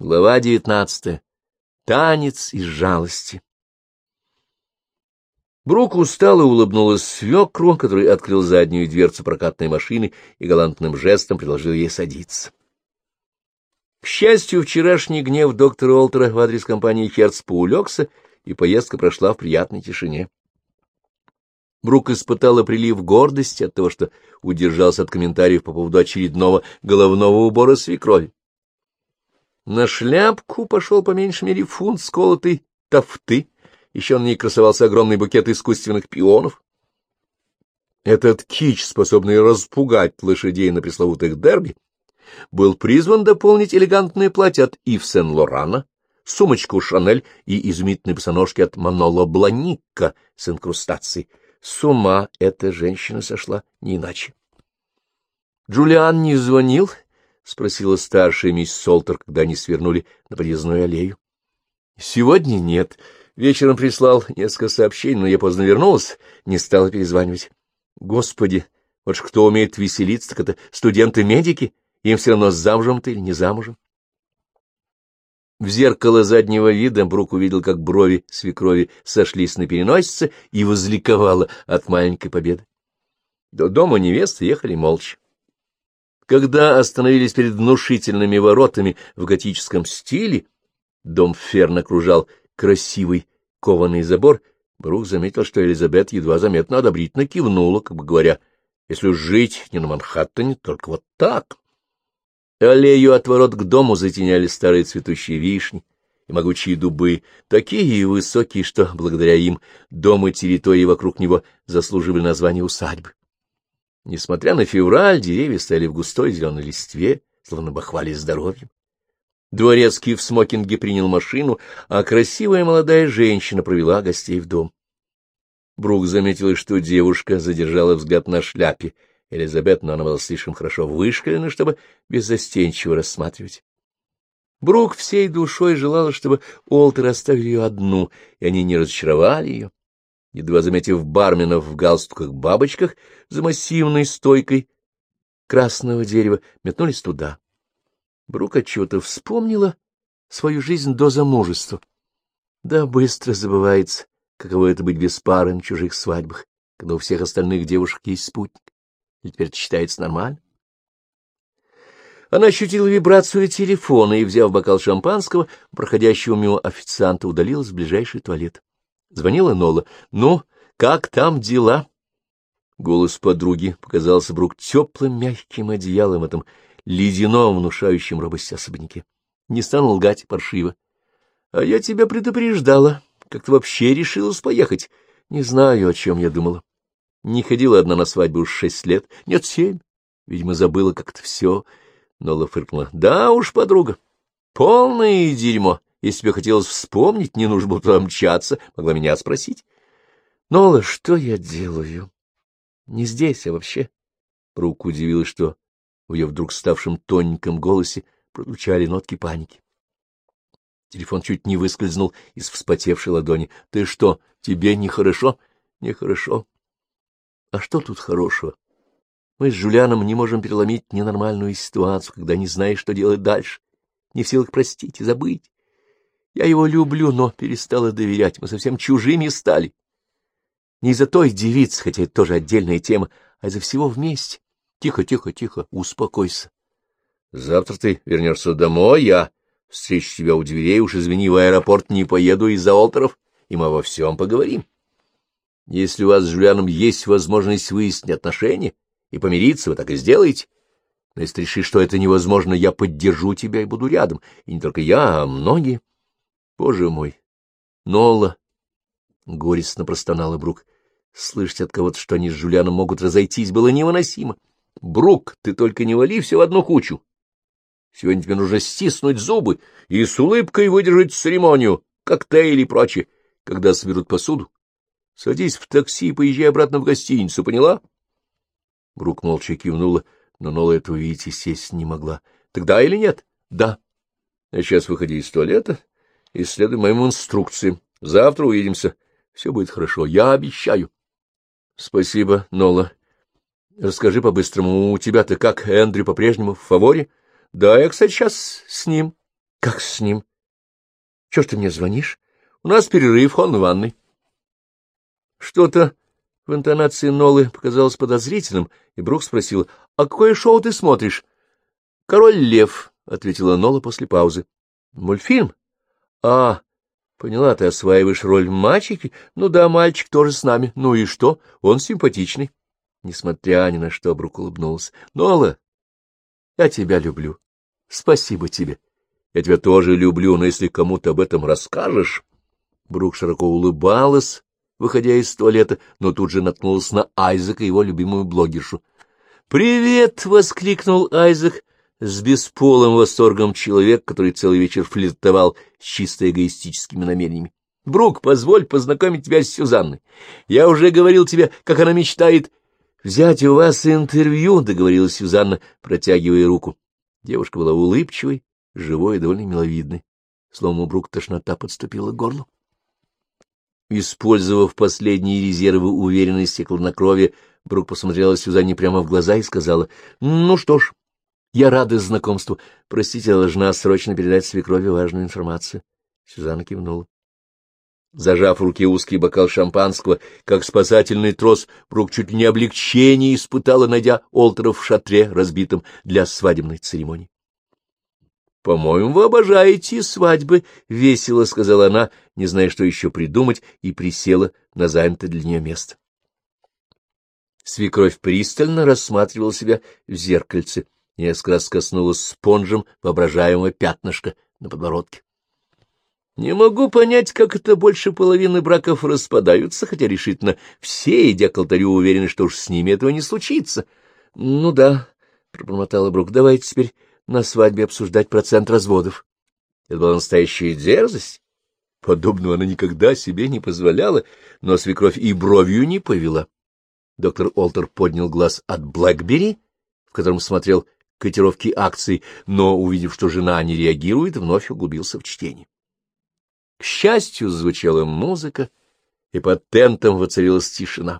Глава 19. Танец из жалости. Брук устало улыбнулась свекру, который открыл заднюю дверцу прокатной машины и галантным жестом предложил ей садиться. К счастью, вчерашний гнев доктора Уолтера в адрес компании «Херц» поулегся, и поездка прошла в приятной тишине. Брук испытала прилив гордости от того, что удержался от комментариев по поводу очередного головного убора свекрови. На шляпку пошел по меньшей мере фунт сколотой тафты, еще на ней красовался огромный букет искусственных пионов. Этот кич, способный распугать лошадей на пресловутых дерби, был призван дополнить элегантное платье от Ив Сен-Лорана, сумочку Шанель и изумительные босоножки от Маноло Бланикка с инкрустацией. С ума эта женщина сошла, не иначе. — Джулиан не звонил? — спросила старшая мисс Солтер, когда они свернули на подъездную аллею. — Сегодня нет. Вечером прислал несколько сообщений, но я поздно вернулась, не стала перезванивать. Господи, вот ж кто умеет веселиться, так это студенты-медики, им все равно замужем ты или не замужем. В зеркало заднего вида Брук увидел, как брови свекрови сошлись на переносице, и возликовала от маленькой победы. До дома невесты ехали молча. Когда остановились перед внушительными воротами в готическом стиле, дом Ферн окружал красивый кованый забор, Брук заметил, что Элизабет едва заметно одобрительно кивнула, как бы говоря, если уж жить не на Манхэттене, только вот так. Аллею от ворот к дому затеняли старые цветущие вишни и могучие дубы, такие высокие, что, благодаря им, дом и территории вокруг него заслуживали названия усадьбы. Несмотря на февраль, деревья стояли в густой зеленой листве, словно бы хвали здоровьем. Дворецкий в смокинге принял машину, а красивая молодая женщина провела гостей в дом. Брук заметил, что девушка задержала взгляд на шляпе Элизабет, но она была слишком хорошо вышкалена, чтобы беззастенчиво рассматривать. Брук всей душой желала, чтобы Уолтер оставил ее одну, и они не разочаровали ее. Едва заметив барменов в галстуках-бабочках за массивной стойкой красного дерева, метнулись туда. Брук отчего-то вспомнила свою жизнь до замужества. Да, быстро забывается, каково это быть без пары на чужих свадьбах, когда у всех остальных девушек есть спутник. И теперь это считается нормально. Она ощутила вибрацию телефона и, взяв бокал шампанского, проходящего мимо официанта, удалилась в ближайший туалет. Звонила Нола. — Ну, как там дела? Голос подруги показался Брук теплым мягким одеялом в этом ледяном, внушающем робость особняке. Не стану лгать паршиво. — А я тебя предупреждала. Как ты вообще решилась поехать? Не знаю, о чем я думала. Не ходила одна на свадьбу уж 6 лет. Нет, 7. Видимо, забыла как-то все. Нола фыркнула. — Да уж, подруга, полное дерьмо. Если тебе хотелось вспомнить, не нужно было туда мчаться, могла меня спросить. — Нола, что я делаю? Не здесь, а вообще. Брук удивилась, что в ее вдруг ставшем тоненьком голосе прозвучали нотки паники. Телефон чуть не выскользнул из вспотевшей ладони. — Ты что, тебе нехорошо? — Нехорошо. — А что тут хорошего? Мы с Жюлианом не можем переломить ненормальную ситуацию, когда не знаешь, что делать дальше, не в силах простить и забыть. Я его люблю, но перестала доверять, мы совсем чужими стали. Не из-за той девицы, хотя это тоже отдельная тема, а из-за всего вместе. Тихо, тихо, тихо, успокойся. Завтра ты вернешься домой, я встречу тебя у дверей, уж извини, в аэропорт не поеду из-за Уолтеров, и мы обо всем поговорим. Если у вас с Жюлианом есть возможность выяснить отношения и помириться, вы так и сделаете. Но если ты решишь, что это невозможно, я поддержу тебя и буду рядом. И не только я, а многие. Боже мой! Нола! Горестно простонала Брук. Слышать от кого-то, что они с Жюлианом могут разойтись, было невыносимо. Брук, ты только не вали все в одну кучу. Сегодня тебе нужно стиснуть зубы и с улыбкой выдержать церемонию, коктейли и прочее, когда соберут посуду. Садись в такси и поезжай обратно в гостиницу, поняла? Брук молча кивнула, но Нола этого видеть, естественно, не могла. — Тогда или нет? — Да. — А сейчас выходи из туалета и следуй моим инструкциям. Завтра увидимся. Все будет хорошо, я обещаю. — Спасибо, Нола. Расскажи по-быстрому, у тебя-то как, Эндрю по-прежнему в фаворе? — Да, я, кстати, сейчас с ним. Как с ним? Чего ж ты мне звонишь? У нас перерыв, он в ванной. Что-то в интонации Нолы показалось подозрительным, и Брук спросил: «А какое шоу ты смотришь?» «Король Лев», — ответила Нола после паузы. «Мультфильм? А, поняла, ты осваиваешь роль мальчика? Ну да, мальчик тоже с нами. Ну и что? Он симпатичный». Несмотря ни на что, Брук улыбнулся. «Нола, я тебя люблю. Спасибо тебе. Я тебя тоже люблю, но если кому-то об этом расскажешь...» Брук широко улыбалась, выходя из туалета, но тут же наткнулась на Айзека, его любимую блогершу. «Привет!» — воскликнул Айзек с бесполым восторгом человек, который целый вечер флиртовал с чисто эгоистическими намерениями. «Брук, позволь познакомить тебя с Сюзанной. Я уже говорил тебе, как она мечтает взять у вас интервью», — договорилась Сюзанна, протягивая руку. Девушка была улыбчивой, живой и довольно миловидной. Словом, у Брук тошнота подступила к горлу. Использовав последние резервы уверенности и хладнокровия, Брук посмотрела Сюзанне прямо в глаза и сказала: «Ну что ж, я рада знакомству. Простите, я должна срочно передать свекрови важную информацию». Сюзанна кивнула. Зажав в руке узкий бокал шампанского, как спасательный трос, Брук чуть ли не облегчение испытала, найдя Олтера в шатре, разбитом для свадебной церемонии. — По-моему, вы обожаете свадьбы, — весело сказала она, не зная, что еще придумать, и присела на занятое для нее место. Свекровь пристально рассматривала себя в зеркальце, несколько раз коснулась спонжем воображаемого пятнышка на подбородке. — Не могу понять, как это больше половины браков распадаются, хотя решительно все, идя к алтарю, уверены, что уж с ними этого не случится. — Ну да, — пробормотала Брук, — давайте теперь на свадьбе обсуждать процент разводов. Это была настоящая дерзость. Подобного она никогда себе не позволяла, но свекровь и бровью не повела. Доктор Олтер поднял глаз от Блэкбери, в котором смотрел котировки акций, но, увидев, что жена не реагирует, вновь углубился в чтение. К счастью, звучала музыка, и под тентом воцарилась тишина.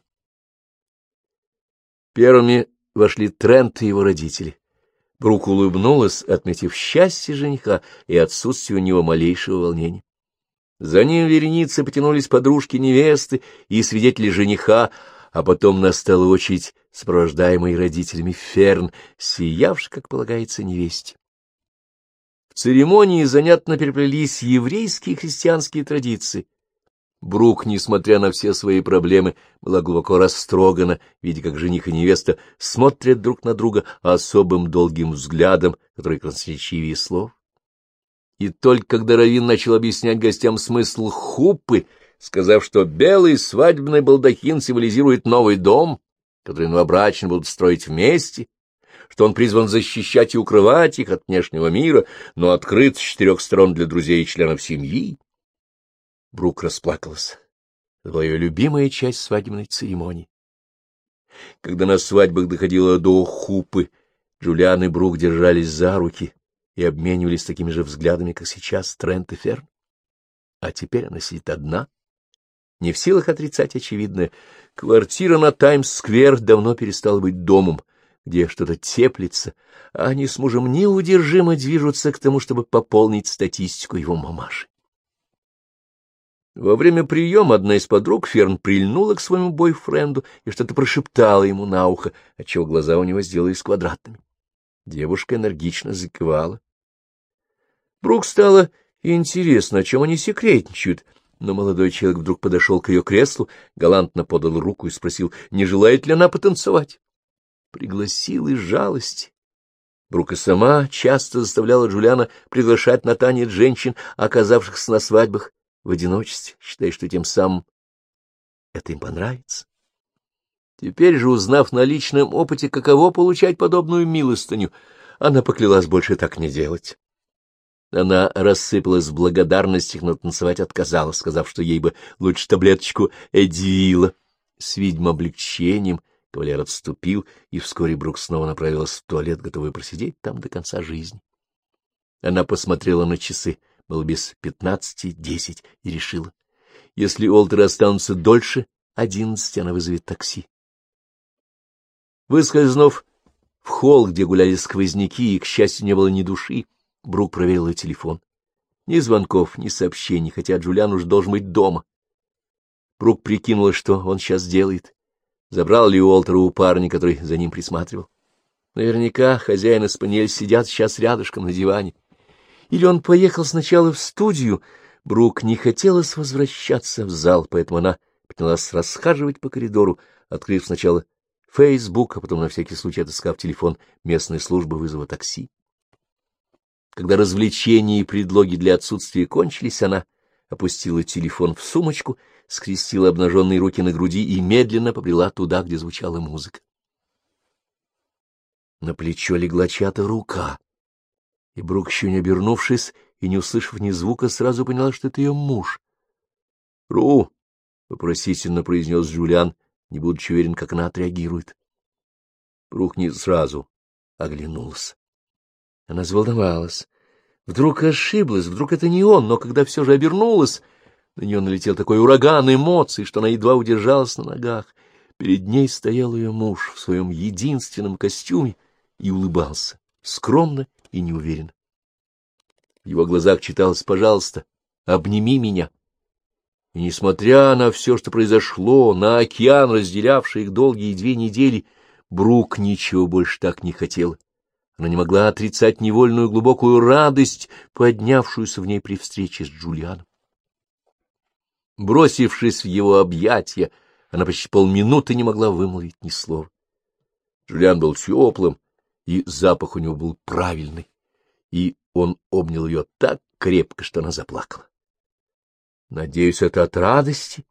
Первыми вошли Трент и его родители. Брук улыбнулась, отметив счастье жениха и отсутствие у него малейшего волнения. За ним вереницы потянулись подружки невесты и свидетели жениха, а потом настала очередь сопровождаемой родителями Ферн, сиявшей, как полагается, невесте. В церемонии занятно переплелись еврейские и христианские традиции. Брук, несмотря на все свои проблемы, была глубоко растрогана, видя, как жених и невеста смотрят друг на друга особым долгим взглядом, который красноречивее слов. И только когда раввин начал объяснять гостям смысл хуппы, сказав, что белый свадебный балдахин символизирует новый дом, который новобрачные будут строить вместе, что он призван защищать и укрывать их от внешнего мира, но открыт с 4 сторон для друзей и членов семьи, Брук расплакалась. Это была ее любимая часть свадебной церемонии. Когда на свадьбах доходило до хуппы, Джулиан и Брук держались за руки и обменивались такими же взглядами, как сейчас Трент и Ферн. А теперь она сидит одна, не в силах отрицать очевидное. Квартира на Таймс-сквер давно перестала быть домом, где что-то теплится, а они с мужем неудержимо движутся к тому, чтобы пополнить статистику его мамаши. Во время приема одна из подруг Ферн прильнула к своему бойфренду и что-то прошептала ему на ухо, отчего глаза у него сделались квадратными. Девушка энергично закивала. Брук стало интересно, о чем они секретничают, но молодой человек вдруг подошел к ее креслу, галантно подал руку и спросил, не желает ли она потанцевать. Пригласил из жалости. Брук и сама часто заставляла Джулиана приглашать на танец женщин, оказавшихся на свадьбах в одиночестве, считая, что тем самым это им понравится. Теперь же, узнав на личном опыте, каково получать подобную милостыню, она поклялась больше так не делать. Она рассыпалась в благодарностях, но танцевать отказалась, сказав, что ей бы лучше таблеточку Эдвила. С видимым облегчением кавалер отступил, и вскоре Брук снова направилась в туалет, готовая просидеть там до конца жизни. Она посмотрела на часы. Было без 15:10, и решила, если Олтеры останутся дольше 11, она вызовет такси. Выскользнув в холл, где гуляли сквозняки, и, к счастью, не было ни души, Брук проверила телефон. Ни звонков, ни сообщений, хотя Джулиан уж должен быть дома. Брук прикинула, что он сейчас делает. Забрал ли Уолтера у парня, который за ним присматривал. Наверняка хозяин и спаниель сидят сейчас рядышком на диване. Или он поехал сначала в студию. Брук не хотелось возвращаться в зал, поэтому она принялась расхаживать по коридору, открыв сначала Facebook, а потом на всякий случай отыскав телефон местной службы вызова такси. Когда развлечения и предлоги для отсутствия кончились, она опустила телефон в сумочку, скрестила обнаженные руки на груди и медленно побрела туда, где звучала музыка. На плечо легла чья-то рука, и Брук, еще не обернувшись и не услышав ни звука, сразу поняла, что это ее муж. — Ру! — вопросительно произнес Джулиан, не будучи уверен, как она отреагирует. Брук не сразу оглянулась. Она заволновалась. Вдруг ошиблась, вдруг это не он, но когда все же обернулась, на нее налетел такой ураган эмоций, что она едва удержалась на ногах. Перед ней стоял ее муж в своем единственном костюме и улыбался, скромно и неуверенно. В его глазах читалось: «Пожалуйста, обними меня». И несмотря на все, что произошло, на океан, разделявший их долгие 2 недели, Брук ничего больше так не хотела. Она не могла отрицать невольную глубокую радость, поднявшуюся в ней при встрече с Джулианом. Бросившись в его объятия, она почти полминуты не могла вымолвить ни слова. Джулиан был теплым, и запах у него был правильный, и он обнял ее так крепко, что она заплакала. Надеюсь, это от радости.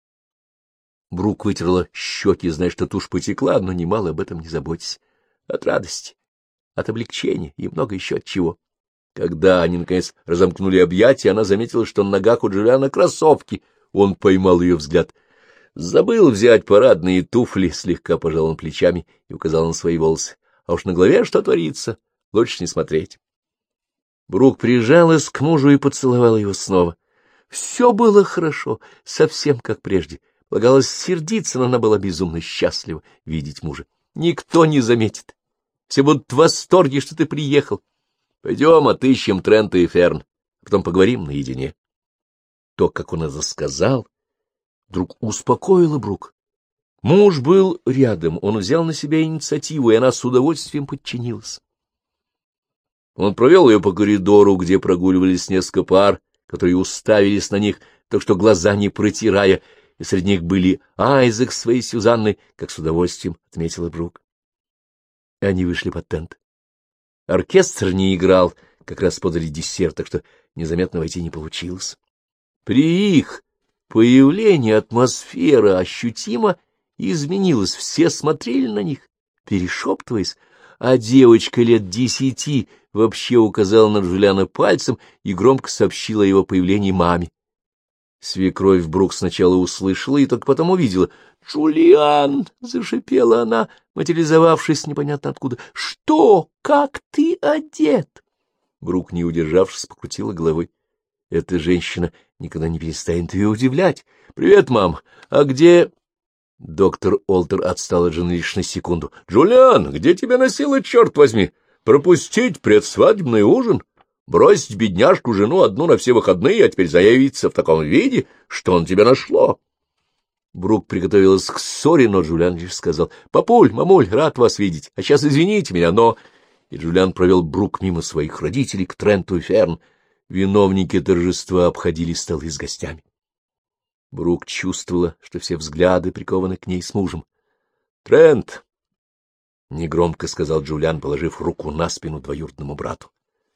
Брук вытерла щеки, зная, что тушь потекла, но немало об этом не заботясь. От радости, от облегчения и много еще от чего. Когда они, наконец, разомкнули объятия, она заметила, что на ногах у Джулиана кроссовки. Он поймал ее взгляд. Забыл взять парадные туфли, слегка пожал он плечами и указал на свои волосы. А уж на голове что творится, лучше не смотреть. Брук прижалась к мужу и поцеловала его снова. Все было хорошо, совсем как прежде. Полагалось сердиться, но она была безумно счастлива видеть мужа. Никто не заметит. Все будут в восторге, что ты приехал. Пойдем отыщем Трента и Ферн, а потом поговорим наедине. То, как он это сказал, вдруг успокоило Брук. Муж был рядом, он взял на себя инициативу, и она с удовольствием подчинилась. Он провел ее по коридору, где прогуливались несколько пар, которые уставились на них, так что глаза не протирая, и среди них были Айзек с своей Сюзанной, как с удовольствием отметила Брук. Они вышли под тент. Оркестр не играл, как раз подали десерт, так что незаметно войти не получилось. При их появлении атмосфера ощутимо изменилась, все смотрели на них, перешептываясь, а девочка лет 10 вообще указала на Джулиана пальцем и громко сообщила о его появлении маме. Свекровь Брук сначала услышала и только потом увидела. «Джулиан!» — зашипела она, материализовавшись непонятно откуда. «Что? Как ты одет?» Брук, не удержавшись, покрутила головой. Эта женщина никогда не перестанет ее удивлять. «Привет, мам! А где...» Доктор Олтер отстал от жены лишь на секунду. «Джулиан, где тебя носило, черт возьми? Пропустить предсвадебный ужин? Бросить бедняжку жену одну на все выходные, а теперь заявиться в таком виде? Что на тебя нашло?» Брук приготовилась к ссоре, но Джулиан лишь сказал: «Папуль, мамуль, рад вас видеть, а сейчас извините меня, но...» И Джулиан провел Брук мимо своих родителей к Тренту и Ферн. Виновники торжества обходили столы с гостями. Брук чувствовала, что все взгляды прикованы к ней с мужем. «Трент!» — негромко сказал Джулиан, положив руку на спину двоюродному брату.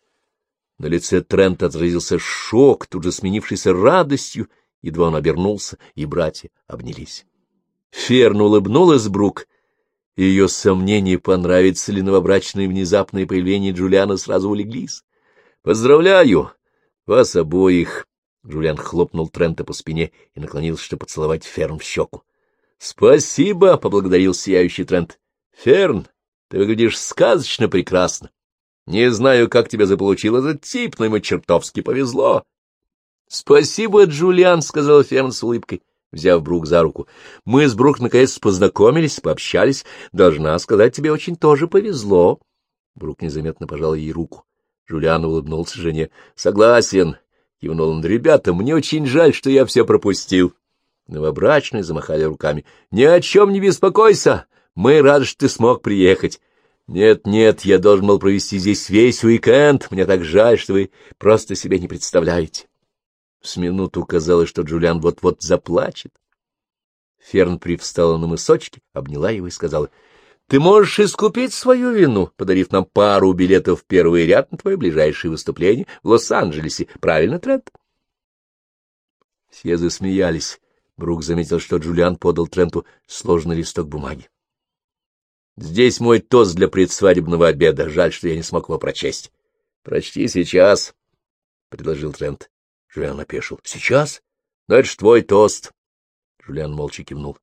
На лице Трента отразился шок, тут же сменившийся радостью, едва он обернулся, и братья обнялись. Ферн улыбнулась Брук, и ее сомнения, понравится ли новобрачное внезапное появление Джулиана, сразу улеглись. «Поздравляю вас обоих!» Джулиан хлопнул Трента по спине и наклонился, чтобы поцеловать Ферн в щеку. «Спасибо!» — поблагодарил сияющий Трент. «Ферн, ты выглядишь сказочно прекрасно. Не знаю, как тебя заполучил этот тип, но ему чертовски повезло». «Спасибо, Джулиан!» — сказала Ферн с улыбкой, взяв Брук за руку. «Мы с Брук наконец познакомились, пообщались. Должна сказать, тебе очень тоже повезло». Брук незаметно пожал ей руку. Джулиан улыбнулся жене. «Согласен. — кивнул он. — Ребята, мне очень жаль, что я все пропустил. Новобрачные замахали руками. — Ни о чем не беспокойся, мы рады, что ты смог приехать. Нет, я должен был провести здесь весь уикенд. Мне так жаль, что вы просто себе не представляете. С минуту казалось, что Джулиан вот-вот заплачет. Ферн привстала на мысочке, обняла его и сказала: — Ты можешь искупить свою вину, подарив нам пару билетов в первый ряд на твое ближайшее выступление в Лос-Анджелесе. Правильно, Трент? Все засмеялись. Брук заметил, что Джулиан подал Тренту сложный листок бумаги. — Здесь мой тост для предсвадебного обеда. Жаль, что я не смог его прочесть. — Прочти сейчас, — предложил Трент. Джулиан опешил. — Сейчас? Но это ж твой тост. Джулиан молча кивнул.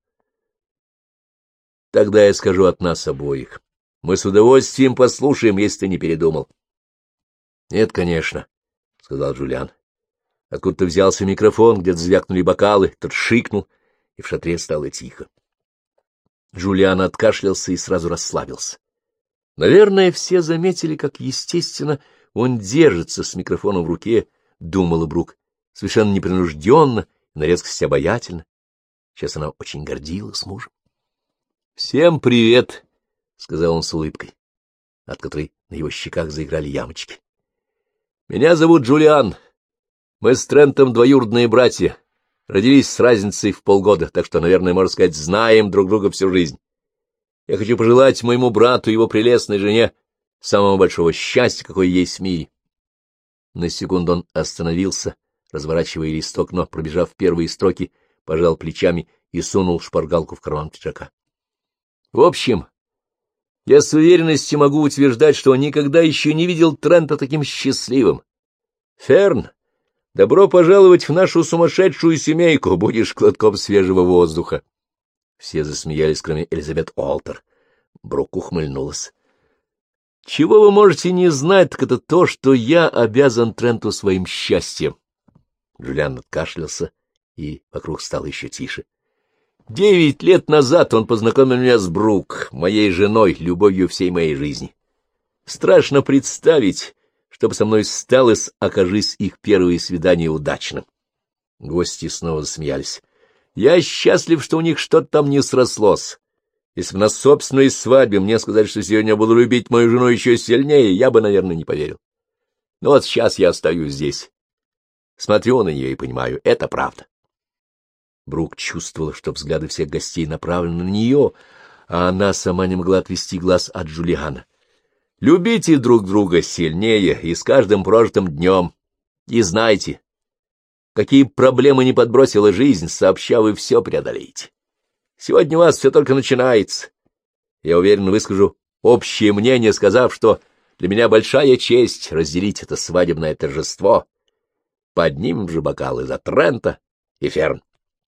— Тогда я скажу от нас обоих. Мы с удовольствием послушаем, если ты не передумал. — Нет, конечно, — сказал Джулиан. Откуда-то взялся микрофон, где-то звякнули бокалы, тот шикнул, и в шатре стало тихо. Джулиан откашлялся и сразу расслабился. Наверное, все заметили, как естественно он держится с микрофоном в руке, — думала Брук, совершенно непринужденно и на резкость обаятельно. Сейчас она очень гордилась мужем. — Всем привет, — сказал он с улыбкой, от которой на его щеках заиграли ямочки. — Меня зовут Джулиан. Мы с Трентом двоюродные братья, родились с разницей в полгода, так что, наверное, можно сказать, знаем друг друга всю жизнь. Я хочу пожелать моему брату и его прелестной жене самого большого счастья, какое есть в мире. На секунду он остановился, разворачивая листок, но, пробежав первые строки, пожал плечами и сунул шпаргалку в карман пиджака. В общем, я с уверенностью могу утверждать, что никогда еще не видел Трента таким счастливым. Ферн, добро пожаловать в нашу сумасшедшую семейку, будешь глотком свежего воздуха. Все засмеялись, кроме Элизабет Уолтер. Брук ухмыльнулась. — Чего вы можете не знать, так это то, что я обязан Тренту своим счастьем. Джулиан откашлялся, и вокруг стало еще тише. 9 лет назад он познакомил меня с Брук, моей женой, любовью всей моей жизни. Страшно представить, что бы со мной стало, окажись их первое свидание удачным. Гости снова засмеялись. Я счастлив, что у них что-то там не срослось. Если бы на собственной свадьбе мне сказали, что сегодня я буду любить мою жену еще сильнее, я бы, наверное, не поверил. Но вот сейчас я стою здесь. Смотрю на нее и понимаю, это правда. Брук чувствовала, что взгляды всех гостей направлены на нее, а она сама не могла отвести глаз от Джулиана. Любите друг друга сильнее и с каждым прожитым днем. И знайте, какие проблемы не подбросила жизнь, сообща вы все преодолеете. Сегодня у вас все только начинается. Я уверен, выскажу общее мнение, сказав, что для меня большая честь разделить это свадебное торжество. Поднимем же бокалы за Трента и Ферн.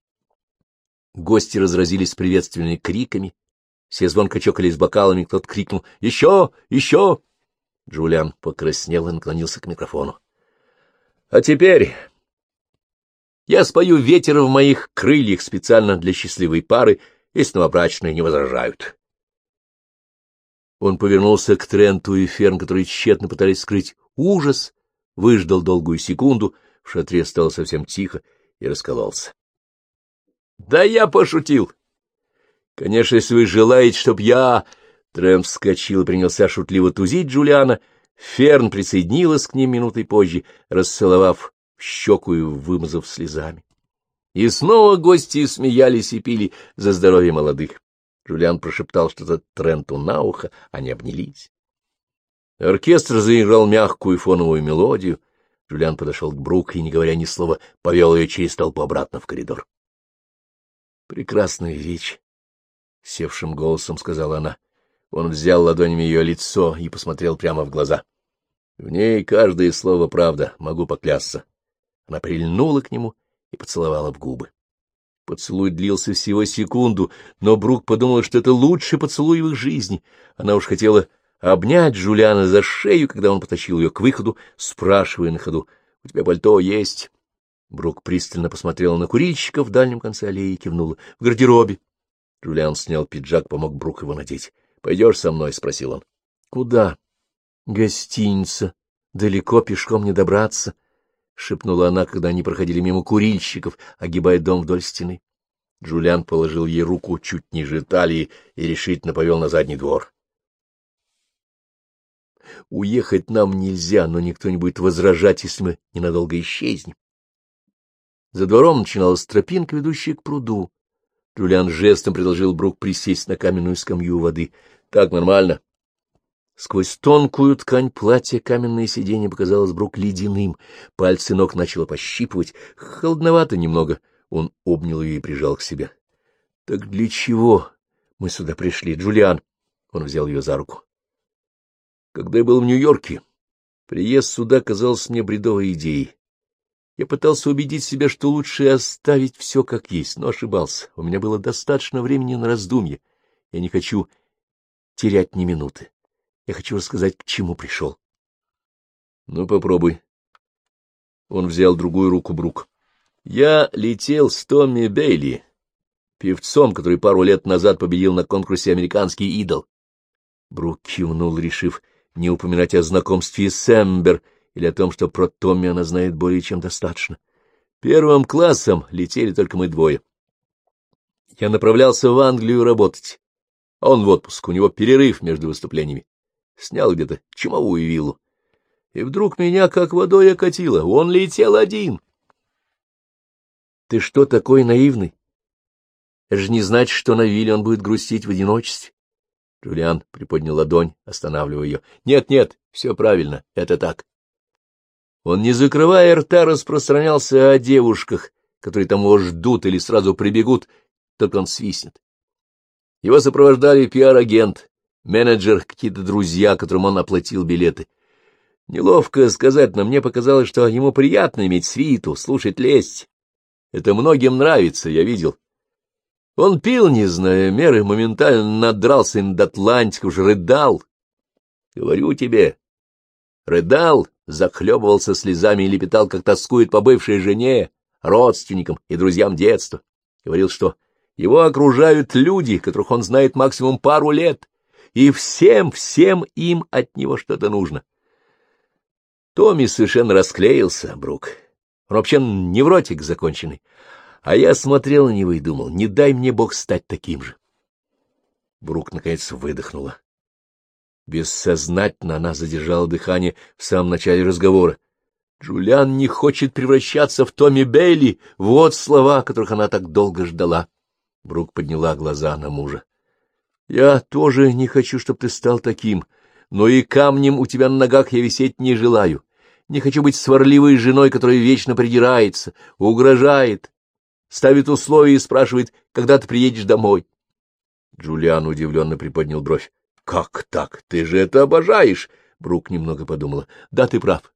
Гости разразились приветственными криками. Все звонко чокались бокалами, кто-то крикнул «Еще! Еще!». Джулиан покраснел и наклонился к микрофону. — А теперь я спою «Ветер в моих крыльях» специально для счастливой пары, если новобрачные не возражают. Он повернулся к Тренту и Ферн, которые тщетно пытались скрыть ужас, выждал долгую секунду, в шатре стало совсем тихо и раскололся. — Да я пошутил. Конечно, если вы желаете, чтоб я... Трент вскочил и принялся шутливо тузить Джулиана. Ферн присоединилась к ним минутой позже, расцеловав в щеку и вымазав слезами. И снова гости смеялись и пили за здоровье молодых. Джулиан прошептал что-то Тренту на ухо, они обнялись. Оркестр заиграл мягкую фоновую мелодию. Джулиан подошел к Брук и, не говоря ни слова, повел ее через толпу обратно в коридор. — Прекрасная вещь, — севшим голосом сказала она. Он взял ладонями ее лицо и посмотрел прямо в глаза. В ней каждое слово правда, могу поклясться. Она прильнула к нему и поцеловала в губы. Поцелуй длился всего секунду, но Брук подумала, что это лучший поцелуй в их жизни. Она уж хотела обнять Джулиана за шею, когда он потащил ее к выходу, спрашивая на ходу: — У тебя пальто есть? Брук пристально посмотрела на курильщика в дальнем конце аллеи и кивнула: — В гардеробе. Джулиан снял пиджак, помог Брук его надеть. — Пойдешь со мной? — спросил он. — Куда? — Гостиница. Далеко, пешком не добраться. шепнула она, когда они проходили мимо курильщиков, огибая дом вдоль стены. Джулиан положил ей руку чуть ниже талии и решительно повел на задний двор. Уехать нам нельзя, но никто не будет возражать, если мы ненадолго исчезнем. За двором начиналась тропинка, ведущая к пруду. Джулиан жестом предложил Брук присесть на каменную скамью у воды. — Так нормально. Сквозь тонкую ткань платья каменное сиденье показалось Брук ледяным. Пальцы ног начало пощипывать. Холодновато немного. Он обнял ее и прижал к себе. — Так для чего мы сюда пришли, Джулиан? Он взял ее за руку. — Когда я был в Нью-Йорке, приезд сюда казался мне бредовой идеей. Я пытался убедить себя, что лучше оставить все как есть, но ошибался. У меня было достаточно времени на раздумье. Я не хочу терять ни минуты. Я хочу рассказать, к чему пришел. — Ну, попробуй. Он взял другую руку Брук. — Я летел с Томми Бейли, певцом, который пару лет назад победил на конкурсе «Американский идол». Брук кивнул, решив не упоминать о знакомстве с Эмбер или о том, что про Томми она знает более чем достаточно. Первым классом летели только мы двое. Я направлялся в Англию работать. Он в отпуск, у него перерыв между выступлениями. Снял где-то чумовую виллу. И вдруг меня как водой окатило. Он летел один. Ты что такой наивный? Это же не значит, что на вилле он будет грустить в одиночестве. Джулиан приподнял ладонь, останавливая ее. Нет, все правильно, это так. Он, не закрывая рта, распространялся о девушках, которые там его ждут или сразу прибегут, только он свистнет. Его сопровождали пиар-агент, менеджер, какие-то друзья, которым он оплатил билеты. Неловко сказать, но мне показалось, что ему приятно иметь свиту, слушать лесть. Это многим нравится, я видел. Он пил, не зная меры, моментально надрался над Атлантикой, уже рыдал. Говорю тебе, рыдал, захлебывался слезами и лепетал, как тоскует по бывшей жене, родственникам и друзьям детства. Говорил, что его окружают люди, которых он знает максимум пару лет, и всем им от него что-то нужно. Томми совершенно расклеился, Брук. Он вообще невротик законченный. А я смотрел на него и думал, не дай мне Бог стать таким же. Брук, наконец, выдохнула. Бессознательно она задержала дыхание в самом начале разговора. Джулиан не хочет превращаться в Томми Бейли. Вот слова, которых она так долго ждала. Брук подняла глаза на мужа. — Я тоже не хочу, чтобы ты стал таким, но и камнем у тебя на ногах я висеть не желаю. Не хочу быть сварливой женой, которая вечно придирается, угрожает, ставит условия и спрашивает, когда ты приедешь домой. Джулиан удивленно приподнял бровь. — Как так? Ты же это обожаешь! Брук немного подумала. — Да, ты прав.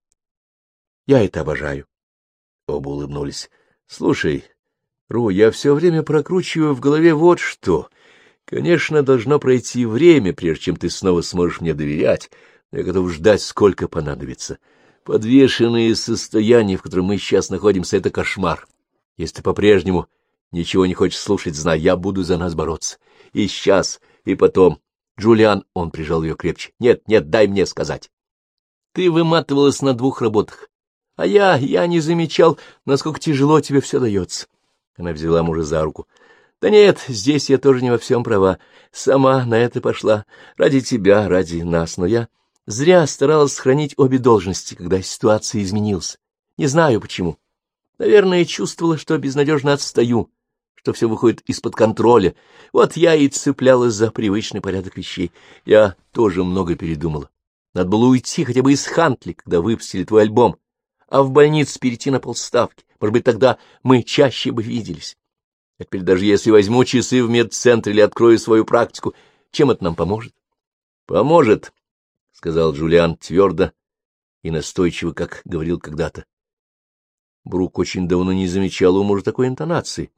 Я это обожаю. Оба улыбнулись. — Слушай, Ру, я все время прокручиваю в голове вот что. Конечно, должно пройти время, прежде чем ты снова сможешь мне доверять, но я готов ждать, сколько понадобится. Подвешенные состояния, в котором мы сейчас находимся, — это кошмар. Если ты по-прежнему ничего не хочешь слушать, знай, я буду за нас бороться. И сейчас, и потом. Джулиан, он прижал ее крепче. Нет, дай мне сказать. Ты выматывалась на 2 работах, а я не замечал, насколько тяжело тебе все дается. Она взяла мужа за руку. Да нет, здесь я тоже не во всем права. Сама на это пошла. Ради тебя, ради нас. Но я зря старалась сохранить обе должности, когда ситуация изменилась. Не знаю почему. Наверное, чувствовала, что безнадежно отстаю, что все выходит из-под контроля. Вот я и цеплялась за привычный порядок вещей. Я тоже много передумала. Надо было уйти хотя бы из Хантли, когда выпустили твой альбом, а в больницу перейти на полставки. Может быть, тогда мы чаще бы виделись. А теперь даже если возьму часы в медцентре или открою свою практику, чем это нам поможет? — Поможет, — сказал Джулиан твердо и настойчиво, как говорил когда-то. Брук очень давно не замечал у мужа такой интонации.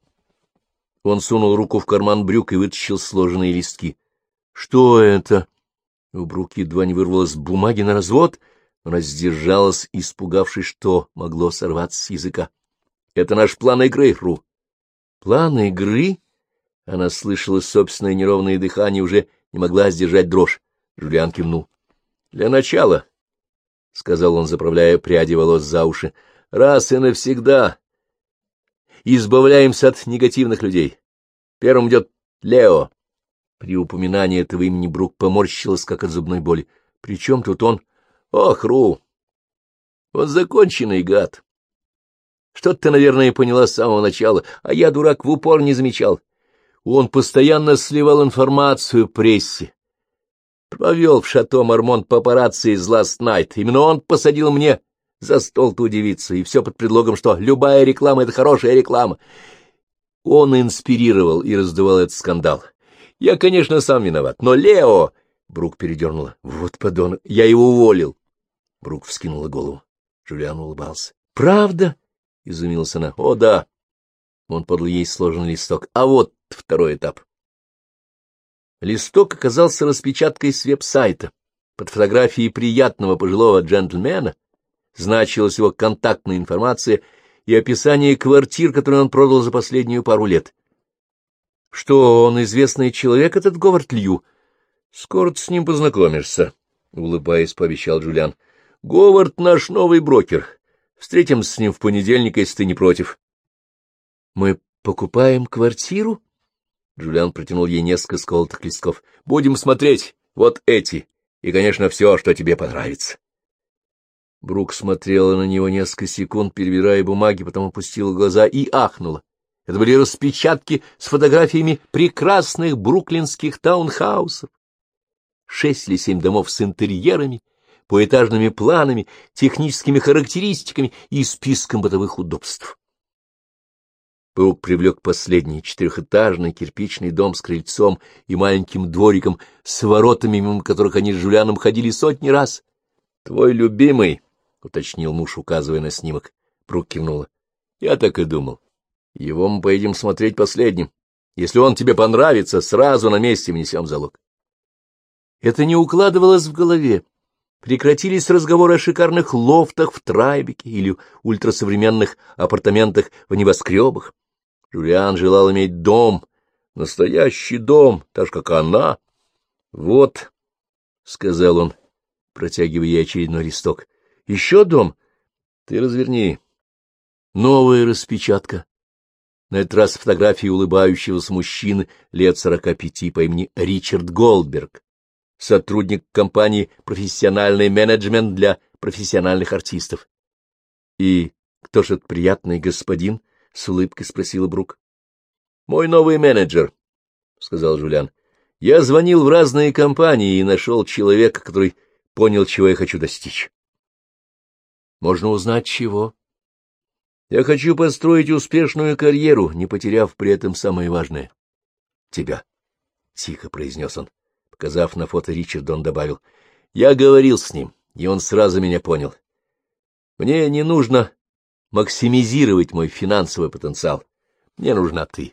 Он сунул руку в карман брюк и вытащил сложенные листки. — Что это? У Брук едва не вырвалось бумаги на развод, но она сдержалась, испугавшись, что могло сорваться с языка. — Это наш план игры, Ру. — План игры? Она слышала собственное неровное дыхание и уже не могла сдержать дрожь. Джулиан кивнул. — Для начала — сказал он, заправляя пряди волос за уши, — раз и навсегда избавляемся от негативных людей. Первым идет Лео. При упоминании этого имени Брук поморщилась, как от зубной боли. — При чем тут он? — Ох, Ру! Он законченный гад. Что-то ты, наверное, поняла с самого начала, а я, дурак, в упор не замечал. Он постоянно сливал информацию прессе. Провел в шато Мармонт папарацци из Last Night. Именно он посадил мне за стол ту девицу, и все под предлогом, что любая реклама — это хорошая реклама. Он инспирировал и раздувал этот скандал. Я, конечно, сам виноват, но Лео... Брук передернула. Вот подонок, я его уволил. Брук вскинула голову. Джулиан улыбался. — Правда? — изумилась она. — О, да. Он подал ей сложенный листок. А вот второй этап. Листок оказался распечаткой с веб-сайта. Под фотографией приятного пожилого джентльмена значилась его контактная информация и описание квартир, которые он продал за последнюю пару лет. — Что, он известный человек, этот Говард Лью? — Скоро ты с ним познакомишься, — улыбаясь, пообещал Джулиан. — Говард наш новый брокер. Встретимся с ним в понедельник, если ты не против. — Мы покупаем квартиру? Джулиан протянул ей несколько сколотых листков. — Будем смотреть вот эти. И, конечно, все, что тебе понравится. Брук смотрела на него несколько секунд, перебирая бумаги, потом опустила глаза и ахнула. Это были распечатки с фотографиями прекрасных бруклинских таунхаусов. 6 или 7 домов с интерьерами, поэтажными планами, техническими характеристиками и списком бытовых удобств. Брук привлек последний 4-этажный кирпичный дом с крыльцом и маленьким двориком, с воротами, мимо которых они с Жюлианом ходили сотни раз. — Твой любимый, — уточнил муж, указывая на снимок. Брук кивнула. — Я так и думал. Его мы поедем смотреть последним. Если он тебе понравится, сразу на месте внесем залог. Это не укладывалось в голове. Прекратились разговоры о шикарных лофтах в Трайбеке или ультрасовременных апартаментах в небоскребах. Джулиан желал иметь дом, настоящий дом, так же, как она. — Вот, — сказал он, протягивая ей очередной листок. — Еще дом? Ты разверни. Новая распечатка. На этот раз фотографии улыбающегося мужчины лет 45 по имени Ричард Голдберг, сотрудник компании «Профессиональный менеджмент для профессиональных артистов». — И кто ж этот приятный господин? — с улыбкой спросила Брук. — Мой новый менеджер, — сказал Жюлиан. — Я звонил в разные компании и нашел человека, который понял, чего я хочу достичь. — Можно узнать, чего? — Я хочу построить успешную карьеру, не потеряв при этом самое важное — тебя, — тихо произнес он. Показав на фото Ричарда, он добавил: — Я говорил с ним, и он сразу меня понял. Мне не нужно максимизировать мой финансовый потенциал. Мне нужна ты.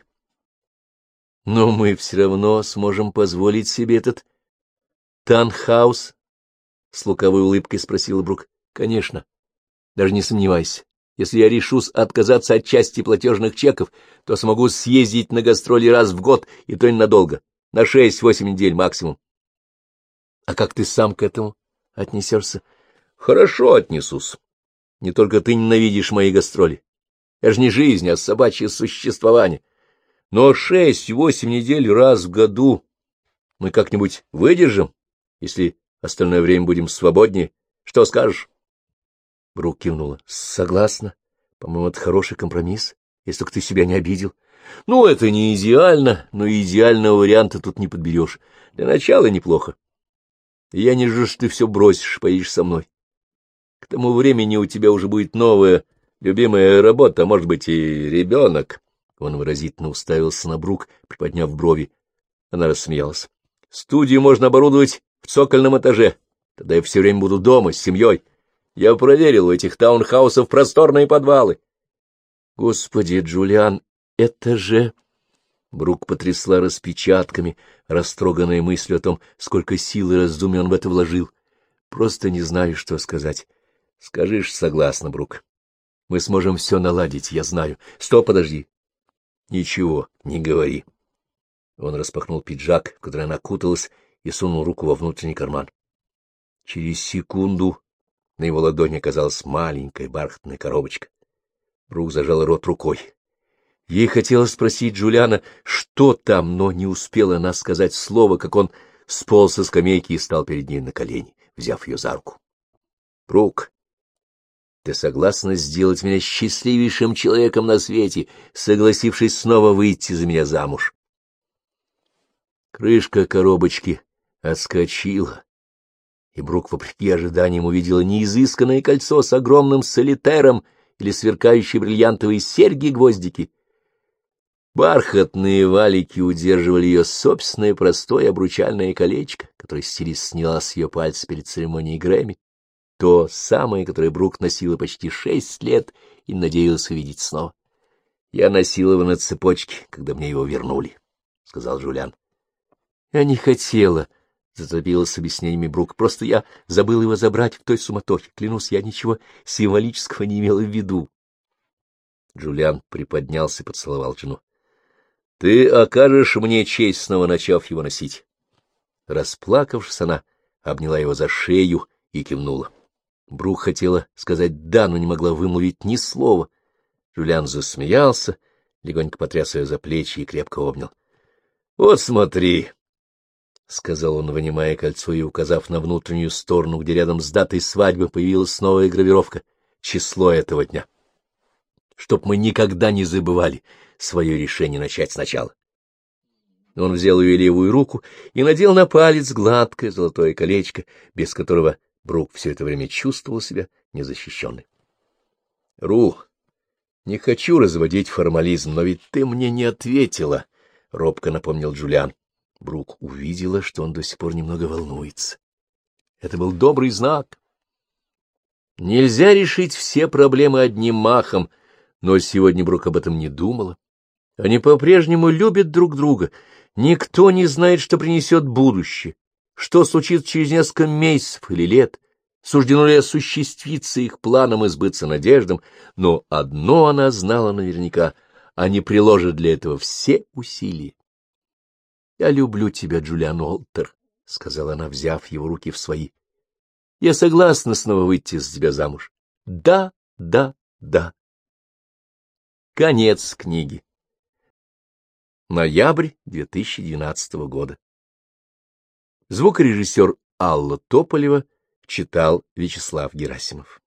— Но мы все равно сможем позволить себе этот таунхаус? — с лукавой улыбкой спросила Брук. — Конечно. Даже не сомневайся. Если я решусь отказаться от части платежных чеков, то смогу съездить на гастроли раз в год, и то ненадолго, на 6-8 недель максимум. А как ты сам к этому отнесешься? Хорошо отнесусь. Не только ты ненавидишь мои гастроли. Это же не жизнь, а собачье существование. Но 6-8 недель раз в году мы как-нибудь выдержим, если остальное время будем свободнее. Что скажешь? Брук кивнула. — Согласна. По-моему, это хороший компромисс, если только ты себя не обидел. — Ну, это не идеально, но идеального варианта тут не подберешь. Для начала неплохо. Я не жду, что ты все бросишь, поедешь со мной. К тому времени у тебя уже будет новая любимая работа, а может быть и ребенок. Он выразительно уставился на Брук, приподняв брови. Она рассмеялась. — Студию можно оборудовать в цокольном этаже. Тогда я все время буду дома с семьей. Я проверил, у этих таунхаусов просторные подвалы. — Господи, Джулиан, это же... Брук потрясла распечатками, растроганная мыслью о том, сколько сил и раздумий он в это вложил. Просто не знаю, что сказать. — Скажешь, согласна, Брук. Мы сможем все наладить, я знаю. Стоп, подожди. — Ничего, не говори. Он распахнул пиджак, в который она куталась, и сунул руку во внутренний карман. Через секунду На его ладони оказалась маленькая бархатная коробочка. Брук зажал рот рукой. Ей хотелось спросить Джулиана, что там, но не успела она сказать слово, как он сполз со скамейки и стал перед ней на колени, взяв ее за руку. — Брук, ты согласна сделать меня счастливейшим человеком на свете, согласившись снова выйти за меня замуж? Крышка коробочки отскочила, и Брук, вопреки ожиданиям, увидела не изысканное кольцо с огромным солитером или сверкающие бриллиантовые серьги-гвоздики. Бархатные валики удерживали ее собственное простое обручальное колечко, которое стилист сняла с ее пальца перед церемонией Грэмми, то самое, которое Брук носила почти 6 лет и надеялась увидеть снова. — Я носила его на цепочке, когда мне его вернули, — сказал Джулиан. — Я не хотела, — заторопилась с объяснениями Брук, — просто я забыла его забрать в той суматохе. Клянусь, я ничего символического не имела в виду. Джулиан приподнялся и поцеловал жену. — Ты окажешь мне честь, снова начав его носить. Расплакавшись, она обняла его за шею и кивнула. Брук хотела сказать «да», но не могла вымолвить ни слова. Джулиан засмеялся, легонько потряс ее за плечи и крепко обнял. — Вот смотри, — сказал он, вынимая кольцо и указав на внутреннюю сторону, где рядом с датой свадьбы появилась новая гравировка — число этого дня. Чтоб мы никогда не забывали свое решение начать сначала. Он взял ее левую руку и надел на палец гладкое золотое колечко, без которого Брук все это время чувствовал себя незащищенной. — Ру, не хочу разводить формализм, но ведь ты мне не ответила, — робко напомнил Джулиан. Брук увидела, что он до сих пор немного волнуется. Это был добрый знак. Нельзя решить все проблемы одним махом, но сегодня Брук об этом не думала. Они по-прежнему любят друг друга. Никто не знает, что принесет будущее, что случится через несколько месяцев или лет, суждено ли осуществиться их планам и сбыться надеждам, но одно она знала наверняка — они приложат для этого все усилия. — Я люблю тебя, Джулиан Олтер, — сказала она, взяв его руки в свои. — Я согласна снова выйти за тебя замуж. Да, да, да. Конец книги. Ноябрь 2012 года. Звукорежиссер Алла Тополева читал Вячеслав Герасимов.